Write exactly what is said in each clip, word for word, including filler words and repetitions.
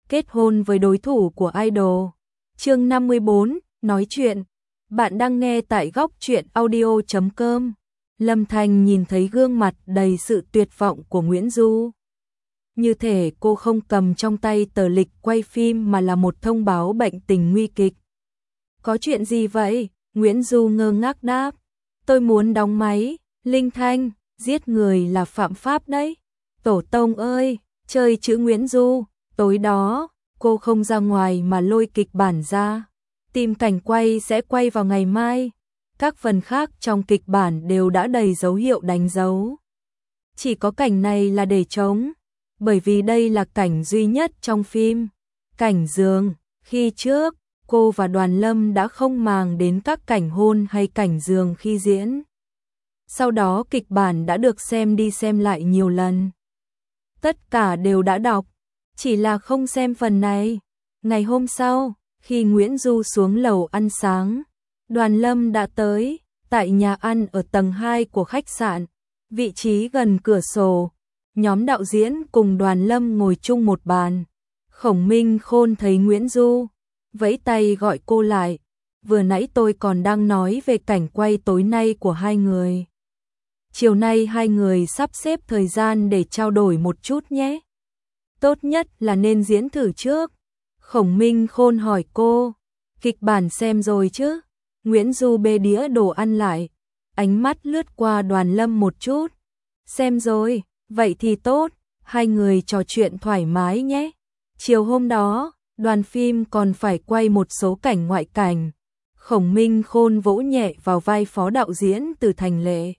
kết hôn với đối thủ của idol. Chương năm mươi bốn, nói chuyện. Bạn đang nghe tại góc truyện audio chấm com. Lâm Thành nhìn thấy gương mặt đầy sự tuyệt vọng của Nguyễn Du. Như thể cô không cầm trong tay tờ lịch quay phim mà là một thông báo bệnh tình nguy kịch. Có chuyện gì vậy? Nguyễn Du ngơ ngác đáp. Tôi muốn đóng máy. Linh Thanh, giết người là phạm pháp đấy. Tổ tông ơi, chơi chữ Nguyễn Du. Tối đó, cô không ra ngoài mà lôi kịch bản ra. Tìm cảnh quay sẽ quay vào ngày mai. Các phần khác trong kịch bản đều đã đầy dấu hiệu đánh dấu. Chỉ có cảnh này là để trống, bởi vì đây là cảnh duy nhất trong phim. Cảnh giường, khi trước, cô và Đoàn Lâm đã không màng đến các cảnh hôn hay cảnh giường khi diễn. Sau đó kịch bản đã được xem đi xem lại nhiều lần. Tất cả đều đã đọc, chỉ là không xem phần này. Ngày hôm sau, khi Nguyễn Du xuống lầu ăn sáng, Đoàn Lâm đã tới, tại nhà ăn ở tầng hai của khách sạn, vị trí gần cửa sổ. Nhóm đạo diễn cùng Đoàn Lâm ngồi chung một bàn. Khổng Minh Khôn thấy Nguyễn Du, vẫy tay gọi cô lại. Vừa nãy tôi còn đang nói về cảnh quay tối nay của hai người. Chiều nay hai người sắp xếp thời gian để trao đổi một chút nhé. Tốt nhất là nên diễn thử trước. Khổng Minh Khôn hỏi cô, kịch bản xem rồi chứ? Nguyễn Du bê đĩa đồ ăn lại, ánh mắt lướt qua Đoàn Lâm một chút. Xem rồi, vậy thì tốt, hai người trò chuyện thoải mái nhé. Chiều hôm đó, đoàn phim còn phải quay một số cảnh ngoại cảnh. Khổng Minh Khôn vỗ nhẹ vào vai phó đạo diễn Từ Thành Lệ,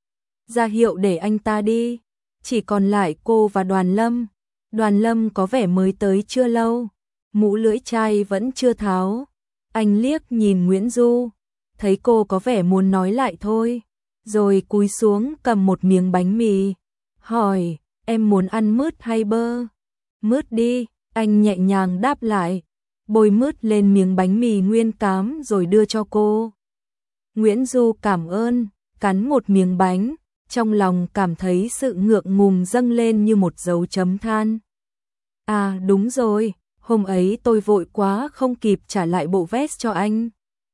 ra hiệu để anh ta đi. Chỉ còn lại cô và Đoàn Lâm. Đoàn Lâm có vẻ mới tới chưa lâu, mũ lưỡi chai vẫn chưa tháo. Anh liếc nhìn Nguyễn Du, thấy cô có vẻ muốn nói lại thôi, rồi cúi xuống cầm một miếng bánh mì, hỏi, em muốn ăn mứt hay bơ? Mứt đi, anh nhẹ nhàng đáp lại, bôi mứt lên miếng bánh mì nguyên cám rồi đưa cho cô. Nguyễn Du cảm ơn, cắn một miếng bánh, trong lòng cảm thấy sự ngượng ngùng dâng lên như một dấu chấm than. À đúng rồi, hôm ấy tôi vội quá không kịp trả lại bộ vest cho anh.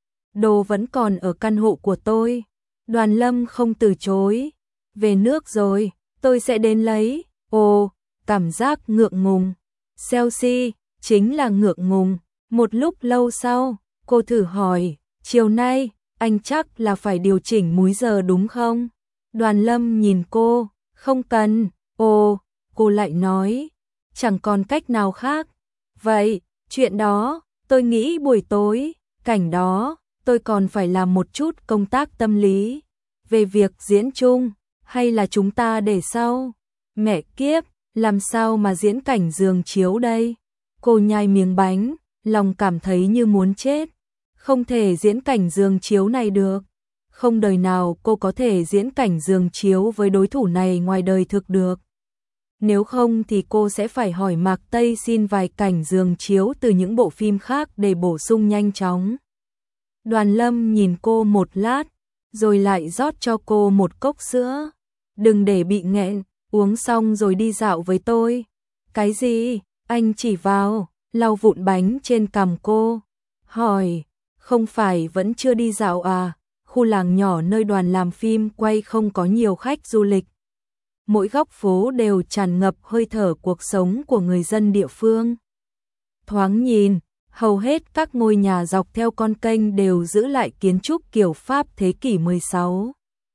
Đồ vẫn còn ở căn hộ của tôi. Đoàn Lâm không từ chối. Về nước rồi, tôi sẽ đến lấy. Ồ, cảm giác ngượng ngùng. Chelsea, chính là ngượng ngùng. Một lúc lâu sau, cô thử hỏi, chiều nay, anh chắc là phải điều chỉnh múi giờ đúng không? Đoàn Lâm nhìn cô, không cần. Ồ, cô lại nói, chẳng còn cách nào khác. Vậy, chuyện đó, tôi nghĩ buổi tối, cảnh đó, tôi còn phải làm một chút công tác tâm lý. Về việc diễn chung, hay là chúng ta để sau? Mẹ kiếp, làm sao mà diễn cảnh giường chiếu đây? Cô nhai miếng bánh, lòng cảm thấy như muốn chết. Không thể diễn cảnh giường chiếu này được. Không đời nào cô có thể diễn cảnh giường chiếu với đối thủ này ngoài đời thực được. Nếu không thì cô sẽ phải hỏi Mạc Tây xin vài cảnh giường chiếu từ những bộ phim khác để bổ sung nhanh chóng. Đoàn Lâm nhìn cô một lát, rồi lại rót cho cô một cốc sữa. Đừng để bị nghẹn, uống xong rồi đi dạo với tôi. Cái gì? Anh chỉ vào, lau vụn bánh trên cằm cô. Hỏi, không phải vẫn chưa đi dạo à? Khu làng nhỏ nơi đoàn làm phim quay không có nhiều khách du lịch. Mỗi góc phố đều tràn ngập hơi thở cuộc sống của người dân địa phương. Thoáng nhìn, hầu hết các ngôi nhà dọc theo con kênh đều giữ lại kiến trúc kiểu Pháp thế kỷ mười sáu.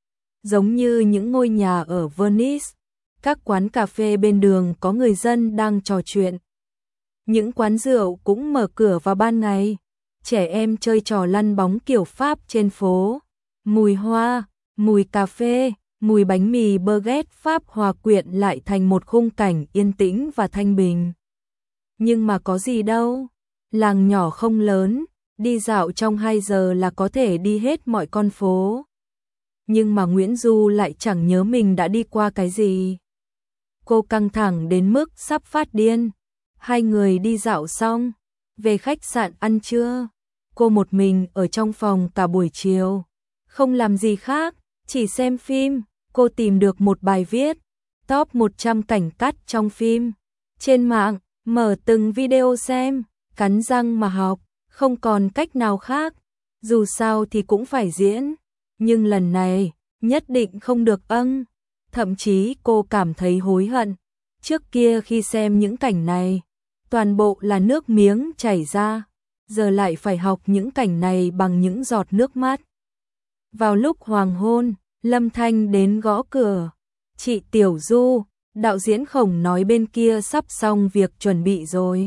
Giống như những ngôi nhà ở Venice, các quán cà phê bên đường có người dân đang trò chuyện. Những quán rượu cũng mở cửa vào ban ngày, trẻ em chơi trò lăn bóng kiểu Pháp trên phố. Mùi hoa, mùi cà phê, mùi bánh mì baguette Pháp hòa quyện lại thành một khung cảnh yên tĩnh và thanh bình. Nhưng mà có gì đâu, làng nhỏ không lớn, đi dạo trong hai giờ là có thể đi hết mọi con phố. Nhưng mà Nguyễn Du lại chẳng nhớ mình đã đi qua cái gì. Cô căng thẳng đến mức sắp phát điên. Hai người đi dạo xong, về khách sạn ăn trưa. Cô một mình ở trong phòng cả buổi chiều, không làm gì khác, chỉ xem phim. Cô tìm được một bài viết, top một trăm cảnh cắt trong phim. Trên mạng, mở từng video xem, cắn răng mà học, không còn cách nào khác, dù sao thì cũng phải diễn, nhưng lần này, nhất định không được âng. Thậm chí cô cảm thấy hối hận, trước kia khi xem những cảnh này, toàn bộ là nước miếng chảy ra, giờ lại phải học những cảnh này bằng những giọt nước mắt. Vào lúc hoàng hôn, Lâm Thanh đến gõ cửa. Chị Tiểu Du, đạo diễn Khổng nói bên kia sắp xong việc chuẩn bị rồi.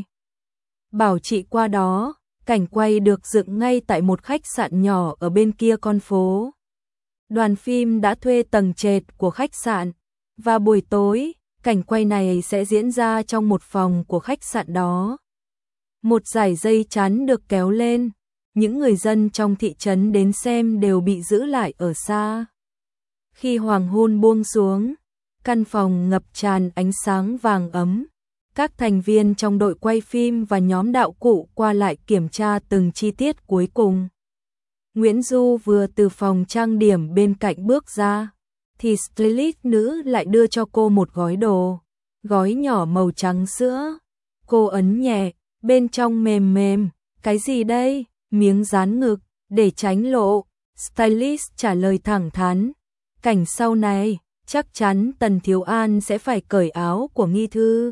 Bảo chị qua đó, cảnh quay được dựng ngay tại một khách sạn nhỏ ở bên kia con phố. Đoàn phim đã thuê tầng trệt của khách sạn, và buổi tối, cảnh quay này sẽ diễn ra trong một phòng của khách sạn đó. Một dải dây chắn được kéo lên, những người dân trong thị trấn đến xem đều bị giữ lại ở xa. Khi hoàng hôn buông xuống, căn phòng ngập tràn ánh sáng vàng ấm. Các thành viên trong đội quay phim và nhóm đạo cụ qua lại kiểm tra từng chi tiết cuối cùng. Nguyễn Du vừa từ phòng trang điểm bên cạnh bước ra, thì stylist nữ lại đưa cho cô một gói đồ, gói nhỏ màu trắng sữa. Cô ấn nhẹ, bên trong mềm mềm, cái gì đây? Miếng dán ngực, để tránh lộ. Stylist trả lời thẳng thắn, cảnh sau này, chắc chắn Tần Thiếu An sẽ phải cởi áo của Nghi Thư.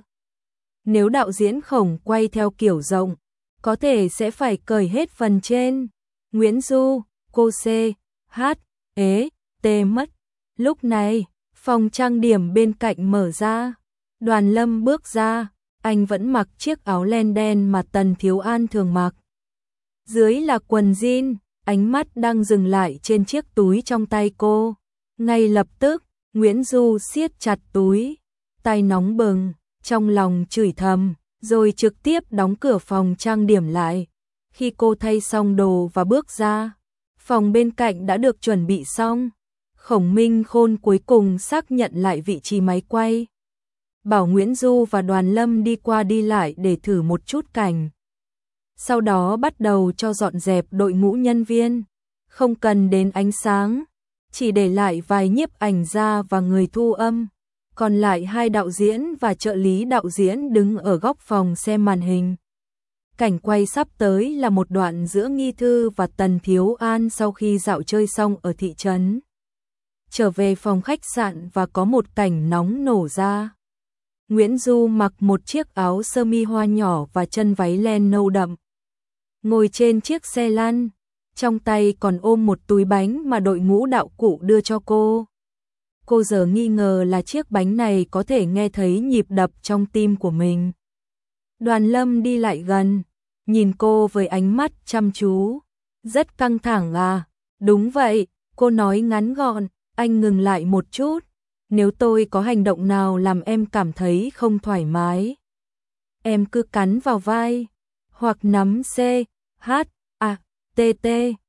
Nếu đạo diễn Khổng quay theo kiểu rộng, có thể sẽ phải cởi hết phần trên. Nguyễn Du, cô C, H, ế, T mất. Lúc này, phòng trang điểm bên cạnh mở ra. Đoàn Lâm bước ra, anh vẫn mặc chiếc áo len đen mà Tần Thiếu An thường mặc. Dưới là quần jean, ánh mắt đang dừng lại trên chiếc túi trong tay cô. Ngay lập tức, Nguyễn Du siết chặt túi, tay nóng bừng, trong lòng chửi thầm, rồi trực tiếp đóng cửa phòng trang điểm lại. Khi cô thay xong đồ và bước ra, phòng bên cạnh đã được chuẩn bị xong. Khổng Minh Khôn cuối cùng xác nhận lại vị trí máy quay. Bảo Nguyễn Du và Đoàn Lâm đi qua đi lại để thử một chút cảnh. Sau đó bắt đầu cho dọn dẹp đội ngũ nhân viên. Không cần đến ánh sáng, chỉ để lại vài nhiếp ảnh gia và người thu âm. Còn lại hai đạo diễn và trợ lý đạo diễn đứng ở góc phòng xem màn hình. Cảnh quay sắp tới là một đoạn giữa Nghi Thư và Tần Thiếu An sau khi dạo chơi xong ở thị trấn. Trở về phòng khách sạn và có một cảnh nóng nổ ra. Nguyễn Du mặc một chiếc áo sơ mi hoa nhỏ và chân váy len nâu đậm. Ngồi trên chiếc xe lăn, trong tay còn ôm một túi bánh mà đội ngũ đạo cụ đưa cho cô. Cô giờ nghi ngờ là chiếc bánh này có thể nghe thấy nhịp đập trong tim của mình. Đoàn Lâm đi lại gần, nhìn cô với ánh mắt chăm chú. Rất căng thẳng à? Đúng vậy, cô nói ngắn gọn. Anh ngừng lại một chút. Nếu tôi có hành động nào làm em cảm thấy không thoải mái, em cứ cắn vào vai, hoặc nắm C, H, A, T, T,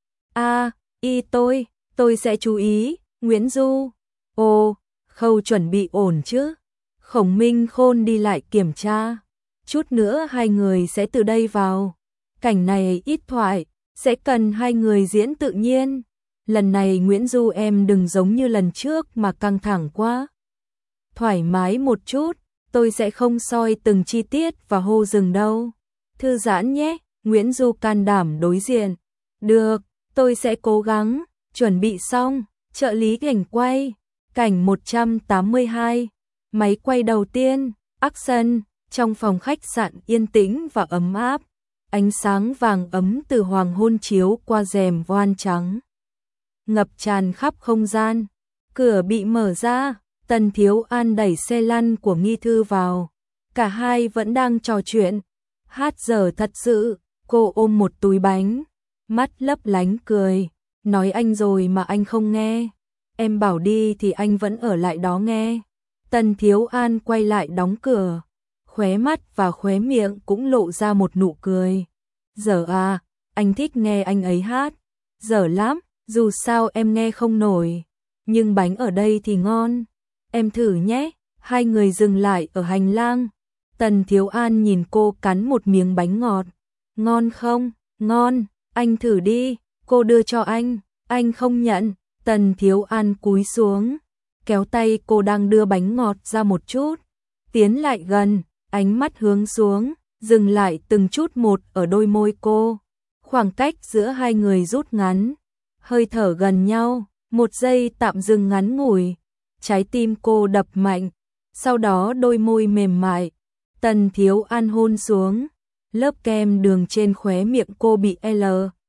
A, I tôi, tôi sẽ chú ý. Nguyễn Du, ồ, khâu chuẩn bị ổn chứ? Khổng Minh Khôn đi lại kiểm tra. Chút nữa hai người sẽ từ đây vào. Cảnh này ít thoại, sẽ cần hai người diễn tự nhiên. Lần này Nguyễn Du em đừng giống như lần trước mà căng thẳng quá. Thoải mái một chút, tôi sẽ không soi từng chi tiết và hô dừng đâu. Thư giãn nhé, Nguyễn Du can đảm đối diện. Được, tôi sẽ cố gắng. Chuẩn bị xong, trợ lý cảnh quay. Cảnh một trăm tám mươi hai, máy quay đầu tiên, action. Trong phòng khách sạn yên tĩnh và ấm áp, ánh sáng vàng ấm từ hoàng hôn chiếu qua rèm voan trắng, ngập tràn khắp không gian. Cửa bị mở ra, Tần Thiếu An đẩy xe lăn của Nghi Thư vào. Cả hai vẫn đang trò chuyện. Hát giờ thật sự, cô ôm một túi bánh, mắt lấp lánh cười, nói anh rồi mà anh không nghe. Em bảo đi thì anh vẫn ở lại đó nghe. Tần Thiếu An quay lại đóng cửa, khóe mắt và khóe miệng cũng lộ ra một nụ cười. Giờ à, anh thích nghe anh ấy hát. Giờ lắm, dù sao em nghe không nổi, nhưng bánh ở đây thì ngon. Em thử nhé. Hai người dừng lại ở hành lang. Tần Thiếu An nhìn cô cắn một miếng bánh ngọt. Ngon không? Ngon, anh thử đi. Cô đưa cho anh, anh không nhận. Tần Thiếu An cúi xuống, kéo tay cô đang đưa bánh ngọt ra một chút, tiến lại gần. ánh mắt hướng xuống, dừng lại từng chút một ở đôi môi cô. Khoảng cách giữa hai người rút ngắn, hơi thở gần nhau, một giây tạm dừng ngắn ngủi. Trái tim cô đập mạnh, sau đó đôi môi mềm mại. Tần Thiếu An hôn xuống, lớp kem đường trên khóe miệng cô bị L,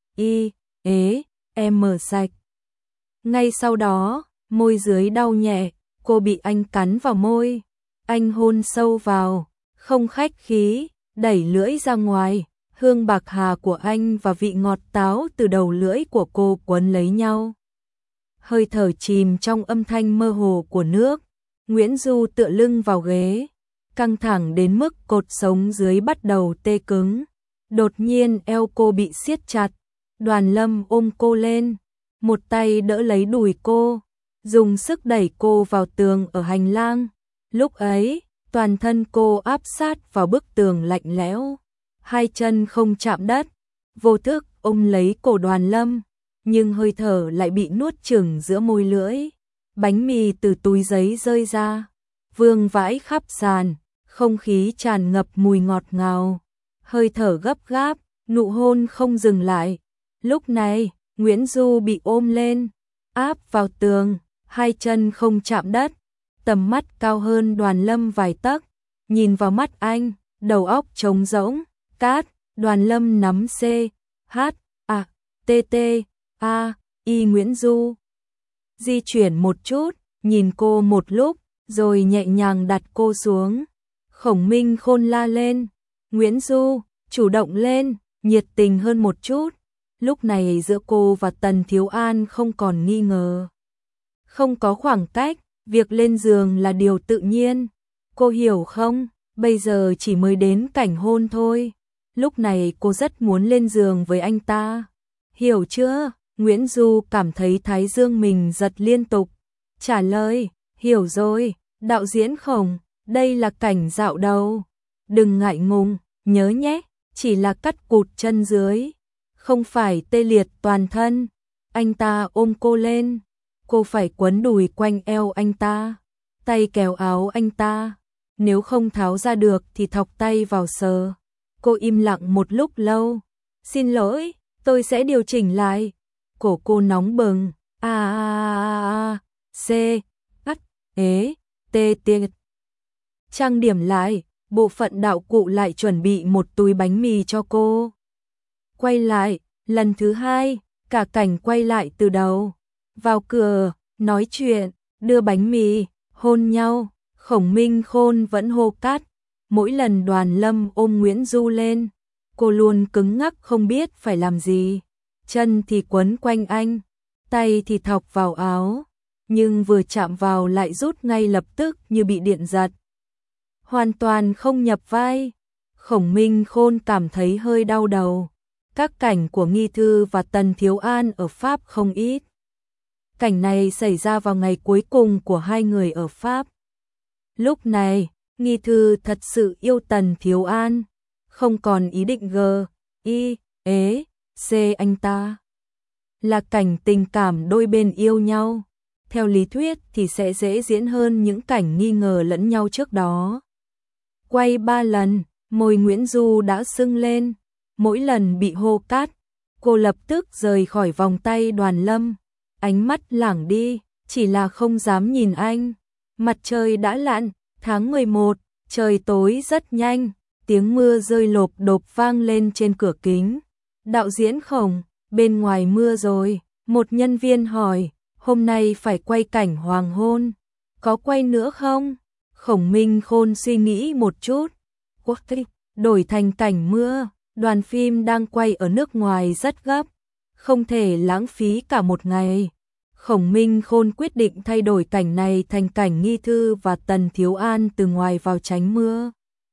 I, ế, M sạch. Ngay sau đó, môi dưới đau nhẹ, cô bị anh cắn vào môi. Anh hôn sâu vào, không khách khí, đẩy lưỡi ra ngoài. Hương bạc hà của anh và vị ngọt táo từ đầu lưỡi của cô quấn lấy nhau. Hơi thở chìm trong âm thanh mơ hồ của nước. Nguyễn Du tựa lưng vào ghế, căng thẳng đến mức cột sống dưới bắt đầu tê cứng. Đột nhiên eo cô bị siết chặt, Đoàn Lâm ôm cô lên, một tay đỡ lấy đùi cô, dùng sức đẩy cô vào tường ở hành lang. Lúc ấy, toàn thân cô áp sát vào bức tường lạnh lẽo, hai chân không chạm đất, vô thức ôm lấy cổ Đoàn Lâm, nhưng hơi thở lại bị nuốt chửng giữa môi lưỡi. Bánh mì từ túi giấy rơi ra, vương vãi khắp sàn, không khí tràn ngập mùi ngọt ngào, hơi thở gấp gáp, nụ hôn không dừng lại. Lúc này, Nguyễn Du bị ôm lên, áp vào tường, hai chân không chạm đất, tầm mắt cao hơn Đoàn Lâm vài tấc, nhìn vào mắt anh, đầu óc trống rỗng. Cát, Đoàn Lâm nắm C, H, A, T, T, A, Y Nguyễn Du. Di chuyển một chút, nhìn cô một lúc, rồi nhẹ nhàng đặt cô xuống. Khổng Minh Khôn la lên, Nguyễn Du, chủ động lên, nhiệt tình hơn một chút. Lúc này giữa cô và Tần Thiếu An không còn nghi ngờ. Không có khoảng cách, việc lên giường là điều tự nhiên. Cô hiểu không, bây giờ chỉ mới đến cảnh hôn thôi. Lúc này cô rất muốn lên giường với anh ta. Hiểu chưa? Nguyễn Du cảm thấy thái dương mình giật liên tục. Trả lời, hiểu rồi, đạo diễn Khổng, đây là cảnh dạo đầu. Đừng ngại ngùng, nhớ nhé, chỉ là cắt cụt chân dưới, không phải tê liệt toàn thân. Anh ta ôm cô lên, cô phải quấn đùi quanh eo anh ta, tay kéo áo anh ta. Nếu không tháo ra được thì thọc tay vào sờ. Cô im lặng một lúc lâu. Xin lỗi, tôi sẽ điều chỉnh lại. Cổ cô nóng bừng. A a a C H ế T T. Trang điểm lại, bộ phận đạo cụ lại chuẩn bị một túi bánh mì cho cô. Quay lại, lần thứ hai, cả cảnh quay lại từ đầu. Vào cửa, nói chuyện, đưa bánh mì, hôn nhau. Khổng Minh Khôn vẫn hô Cát. Mỗi lần Đoàn Lâm ôm Nguyễn Du lên, cô luôn cứng ngắc không biết phải làm gì. Chân thì quấn quanh anh, tay thì thọc vào áo, nhưng vừa chạm vào lại rút ngay lập tức như bị điện giật. Hoàn toàn không nhập vai. Khổng Minh Khôn cảm thấy hơi đau đầu. Các cảnh của Nghi Thư và Tần Thiếu An ở Pháp không ít. Cảnh này xảy ra vào ngày cuối cùng của hai người ở Pháp. Lúc này, Nghi Thư thật sự yêu Tần Thiếu An, không còn ý định g, i, ế, c anh ta. Là cảnh tình cảm đôi bên yêu nhau. Theo lý thuyết thì sẽ dễ diễn hơn những cảnh nghi ngờ lẫn nhau trước đó. Quay ba lần, môi Nguyễn Du đã sưng lên. Mỗi lần bị hô Cát, cô lập tức rời khỏi vòng tay Đoàn Lâm. Ánh mắt lảng đi, chỉ là không dám nhìn anh. Mặt trời đã lặn, tháng mười một, trời tối rất nhanh, tiếng mưa rơi lộp độp vang lên trên cửa kính. Đạo diễn Khổng, bên ngoài mưa rồi, một nhân viên hỏi, hôm nay phải quay cảnh hoàng hôn, có quay nữa không? Khổng Minh Khôn suy nghĩ một chút, quốc tịch, đổi thành cảnh mưa, đoàn phim đang quay ở nước ngoài rất gấp, không thể lãng phí cả một ngày. Khổng Minh Khôn quyết định thay đổi cảnh này thành cảnh Nghi Thư và Tần Thiếu An từ ngoài vào tránh mưa.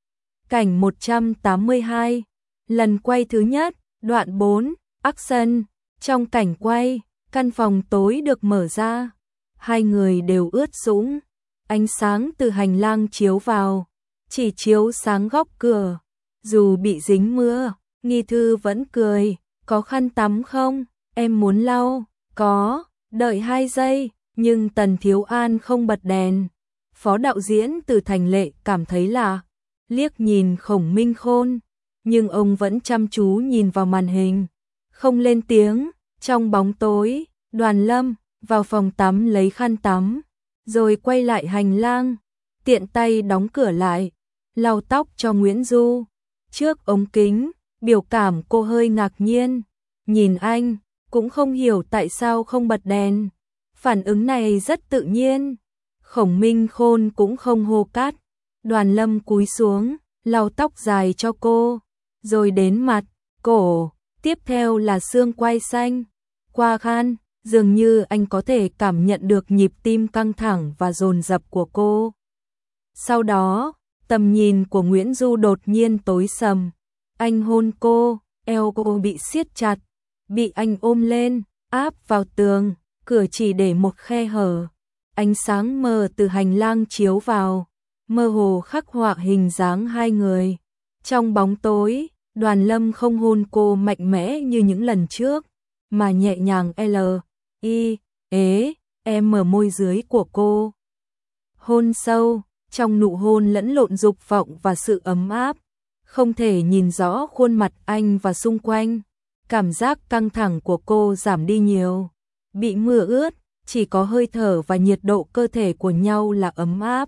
Cảnh một trăm tám mươi hai, lần quay thứ nhất, đoạn bốn, action. Trong cảnh quay, căn phòng tối được mở ra, hai người đều ướt sũng, ánh sáng từ hành lang chiếu vào, chỉ chiếu sáng góc cửa. Dù bị dính mưa, Nghi Thư vẫn cười, có khăn tắm không? Em muốn lau, có. Đợi hai giây, nhưng Tần Thiếu An không bật đèn. Phó đạo diễn Từ Thành Lệ cảm thấy là liếc nhìn Khổng Minh Khôn, nhưng ông vẫn chăm chú nhìn vào màn hình, không lên tiếng. Trong bóng tối, Đoàn Lâm vào phòng tắm lấy khăn tắm, rồi quay lại hành lang, tiện tay đóng cửa lại, lau tóc cho Nguyễn Du. Trước ống kính, biểu cảm cô hơi ngạc nhiên, nhìn anh, cũng không hiểu tại sao không bật đèn. Phản ứng này rất tự nhiên. Khổng Minh Khôn cũng không hô cát. Đoàn Lâm cúi xuống, lau tóc dài cho cô, rồi đến mặt, cổ, tiếp theo là xương quai xanh. Qua khăn, dường như anh có thể cảm nhận được nhịp tim căng thẳng và dồn dập của cô. Sau đó, tầm nhìn của Nguyễn Du đột nhiên tối sầm. Anh hôn cô, eo cô bị siết chặt, bị anh ôm lên, áp vào tường, cửa chỉ để một khe hở. Ánh sáng mờ từ hành lang chiếu vào, mơ hồ khắc họa hình dáng hai người. Trong bóng tối, Đoàn Lâm không hôn cô mạnh mẽ như những lần trước, mà nhẹ nhàng L, I, ế, em mở môi dưới của cô. Hôn sâu, trong nụ hôn lẫn lộn dục vọng và sự ấm áp, không thể nhìn rõ khuôn mặt anh và xung quanh. Cảm giác căng thẳng của cô giảm đi nhiều, bị mưa ướt, chỉ có hơi thở và nhiệt độ cơ thể của nhau là ấm áp.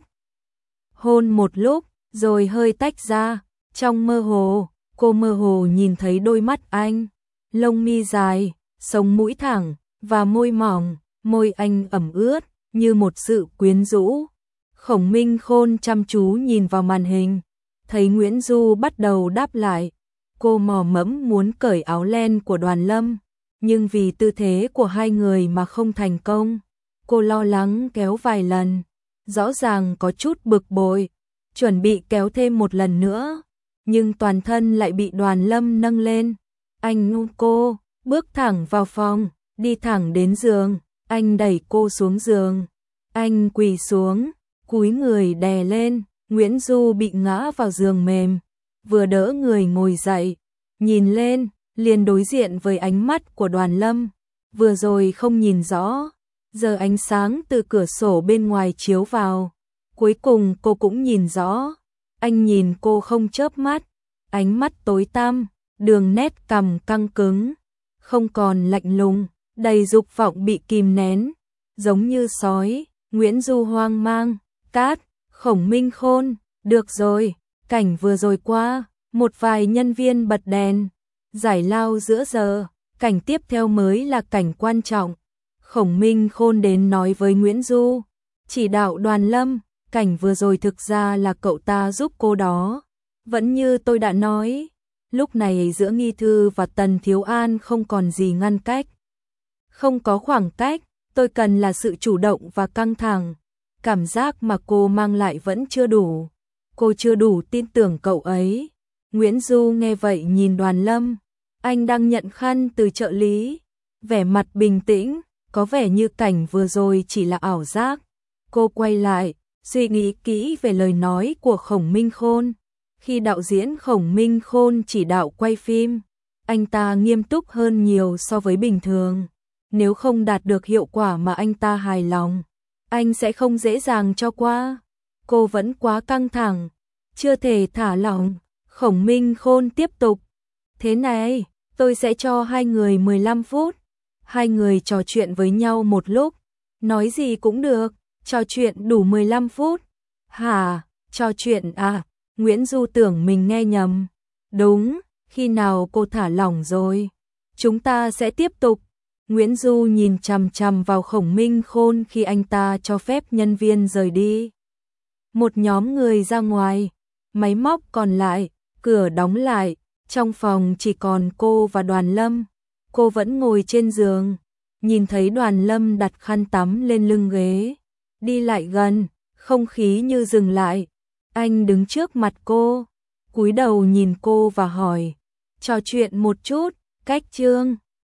Hôn một lúc, rồi hơi tách ra, trong mơ hồ, cô mơ hồ nhìn thấy đôi mắt anh, lông mi dài, sống mũi thẳng, và môi mỏng, môi anh ẩm ướt, như một sự quyến rũ. Khổng Minh Khôn chăm chú nhìn vào màn hình, thấy Nguyễn Du bắt đầu đáp lại. Cô mò mẫm muốn cởi áo len của Đoàn Lâm, nhưng vì tư thế của hai người mà không thành công. Cô lo lắng kéo vài lần, rõ ràng có chút bực bội, chuẩn bị kéo thêm một lần nữa, nhưng toàn thân lại bị Đoàn Lâm nâng lên. Anh ôm cô, bước thẳng vào phòng, đi thẳng đến giường, anh đẩy cô xuống giường. Anh quỳ xuống, cúi người đè lên, Nguyễn Du bị ngã vào giường mềm, vừa đỡ người ngồi dậy, nhìn lên, liền đối diện với ánh mắt của Đoàn Lâm, vừa rồi không nhìn rõ, giờ ánh sáng từ cửa sổ bên ngoài chiếu vào, cuối cùng cô cũng nhìn rõ. Anh nhìn cô không chớp mắt, ánh mắt tối tăm, đường nét cằm căng cứng, không còn lạnh lùng, đầy dục vọng bị kìm nén, giống như sói. Nguyễn Du hoang mang, cát, Khổng Minh Khôn, được rồi, cảnh vừa rồi qua, một vài nhân viên bật đèn, giải lao giữa giờ, cảnh tiếp theo mới là cảnh quan trọng. Khổng Minh Khôn đến nói với Nguyễn Du, chỉ đạo Đoàn Lâm, cảnh vừa rồi thực ra là cậu ta giúp cô đó. Vẫn như tôi đã nói, lúc này giữa Nghi Thư và Tần Thiếu An không còn gì ngăn cách. Không có khoảng cách, tôi cần là sự chủ động và căng thẳng. Cảm giác mà cô mang lại vẫn chưa đủ. Cô chưa đủ tin tưởng cậu ấy. Nguyễn Du nghe vậy nhìn Đoàn Lâm. Anh đang nhận khăn từ trợ lý. Vẻ mặt bình tĩnh, có vẻ như cảnh vừa rồi chỉ là ảo giác. Cô quay lại, suy nghĩ kỹ về lời nói của Khổng Minh Khôn. Khi đạo diễn Khổng Minh Khôn chỉ đạo quay phim, anh ta nghiêm túc hơn nhiều so với bình thường. Nếu không đạt được hiệu quả mà anh ta hài lòng, anh sẽ không dễ dàng cho qua. Cô vẫn quá căng thẳng, chưa thể thả lỏng. Khổng Minh Khôn tiếp tục. Thế này, tôi sẽ cho hai người mười lăm phút. Hai người trò chuyện với nhau một lúc. Nói gì cũng được, trò chuyện đủ mười lăm phút. Hả, trò chuyện à? Nguyễn Du tưởng mình nghe nhầm. Đúng, khi nào cô thả lỏng rồi, chúng ta sẽ tiếp tục. Nguyễn Du nhìn chằm chằm vào Khổng Minh Khôn khi anh ta cho phép nhân viên rời đi. Một nhóm người ra ngoài, máy móc còn lại, cửa đóng lại, trong phòng chỉ còn cô và Đoàn Lâm. Cô vẫn ngồi trên giường, nhìn thấy Đoàn Lâm đặt khăn tắm lên lưng ghế, đi lại gần, không khí như dừng lại. Anh đứng trước mặt cô, cúi đầu nhìn cô và hỏi, trò chuyện một chút, cách chương.